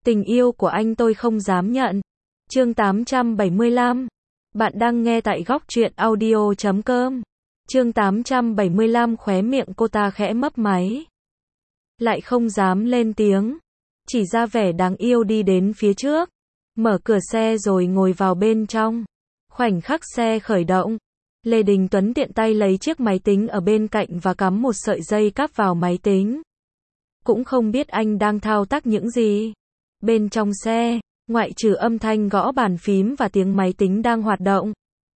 Tình yêu của anh tôi không dám nhận. Chương 875. Bạn đang nghe tại góc truyện audio.com. Chương 875. Khóe miệng cô ta khẽ mấp máy. Lại không dám lên tiếng. Chỉ ra vẻ đáng yêu đi đến phía trước. Mở cửa xe rồi ngồi vào bên trong. Khoảnh khắc xe khởi động. Lê Đình Tuấn tiện tay lấy chiếc máy tính ở bên cạnh và cắm một sợi dây cáp vào máy tính. Cũng không biết anh đang thao tác những gì. Bên trong xe, ngoại trừ âm thanh gõ bàn phím và tiếng máy tính đang hoạt động,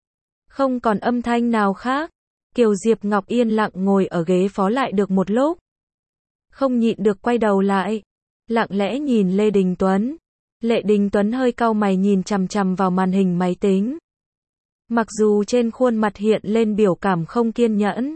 không còn âm thanh nào khác. Kiều Diệp Ngọc yên lặng ngồi ở ghế phó lại được một lúc. Không nhịn được quay đầu lại, lặng lẽ nhìn Lê Đình Tuấn. Lê Đình Tuấn hơi cau mày nhìn chằm chằm vào màn hình máy tính. Mặc dù trên khuôn mặt hiện lên biểu cảm không kiên nhẫn,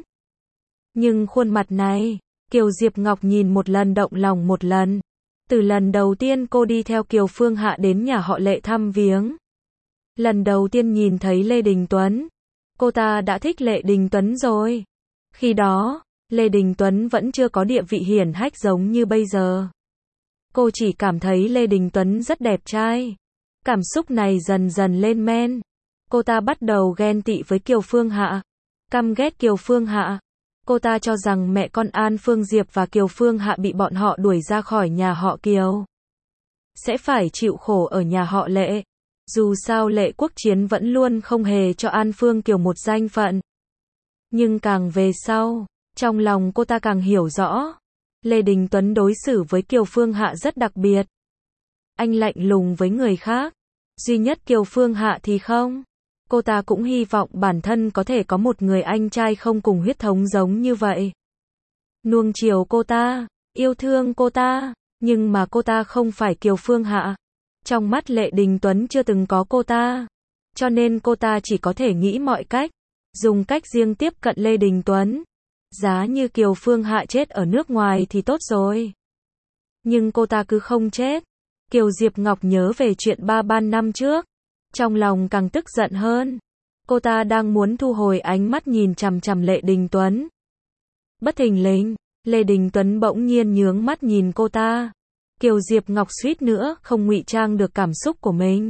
nhưng khuôn mặt này, Kiều Diệp Ngọc nhìn một lần động lòng một lần. Từ lần đầu tiên cô đi theo Kiều Phương Hạ đến nhà họ Lệ thăm viếng, lần đầu tiên nhìn thấy Lê Đình Tuấn, cô ta đã thích Lê Đình Tuấn rồi. Khi đó, Lê Đình Tuấn vẫn chưa có địa vị hiển hách giống như bây giờ. Cô chỉ cảm thấy Lê Đình Tuấn rất đẹp trai. Cảm xúc này dần dần lên men. Cô ta bắt đầu ghen tị với Kiều Phương Hạ, căm ghét Kiều Phương Hạ. Cô ta cho rằng mẹ con An Phương Diệp và Kiều Phương Hạ bị bọn họ đuổi ra khỏi nhà họ Kiều, sẽ phải chịu khổ ở nhà họ Lệ. Dù sao Lệ Quốc Chiến vẫn luôn không hề cho An Phương Kiều một danh phận. Nhưng càng về sau, trong lòng cô ta càng hiểu rõ, Lê Đình Tuấn đối xử với Kiều Phương Hạ rất đặc biệt. Anh lạnh lùng với người khác, duy nhất Kiều Phương Hạ thì không. Cô ta cũng hy vọng bản thân có thể có một người anh trai không cùng huyết thống giống như vậy. Nuông chiều cô ta, yêu thương cô ta, nhưng mà cô ta không phải Kiều Phương Hạ. Trong mắt Lê Đình Tuấn chưa từng có cô ta. Cho nên cô ta chỉ có thể nghĩ mọi cách, dùng cách riêng tiếp cận Lê Đình Tuấn. Giá như Kiều Phương Hạ chết ở nước ngoài thì tốt rồi. Nhưng cô ta cứ không chết. Kiều Diệp Ngọc nhớ về chuyện 3 năm trước. Trong lòng càng tức giận hơn. Cô ta đang muốn thu hồi ánh mắt nhìn chằm chằm Lê Đình Tuấn. Bất thình lình, Lê Đình Tuấn bỗng nhiên nhướng mắt nhìn cô ta. Kiều Diệp Ngọc suýt nữa không ngụy trang được cảm xúc của mình.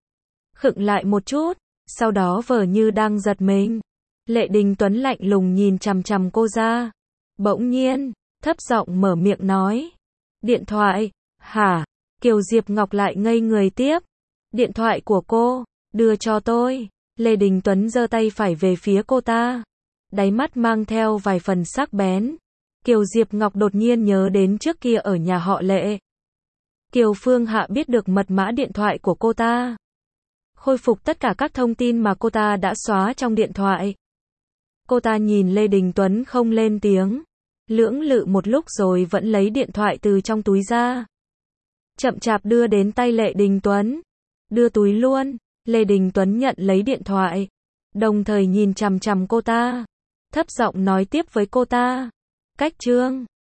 Khựng lại một chút, sau đó vờ như đang giật mình. Lê Đình Tuấn lạnh lùng nhìn chằm chằm cô ra. Bỗng nhiên, thấp giọng mở miệng nói. Điện thoại, hả? Kiều Diệp Ngọc lại ngây người tiếp. Điện thoại của cô, đưa cho tôi. Lê Đình Tuấn giơ tay phải về phía cô ta. Đáy mắt mang theo vài phần sắc bén. Kiều Diệp Ngọc đột nhiên nhớ đến trước kia ở nhà họ Lệ. Kiều Phương Hạ biết được mật mã điện thoại của cô ta. Khôi phục tất cả các thông tin mà cô ta đã xóa trong điện thoại. Cô ta nhìn Lê Đình Tuấn không lên tiếng. Lưỡng lự một lúc rồi vẫn lấy điện thoại từ trong túi ra. Chậm chạp đưa đến tay Lê Đình Tuấn. Đưa túi luôn. Lê Đình Tuấn nhận lấy điện thoại. Đồng thời nhìn chằm chằm cô ta. Thấp giọng nói tiếp với cô ta. Cách chương.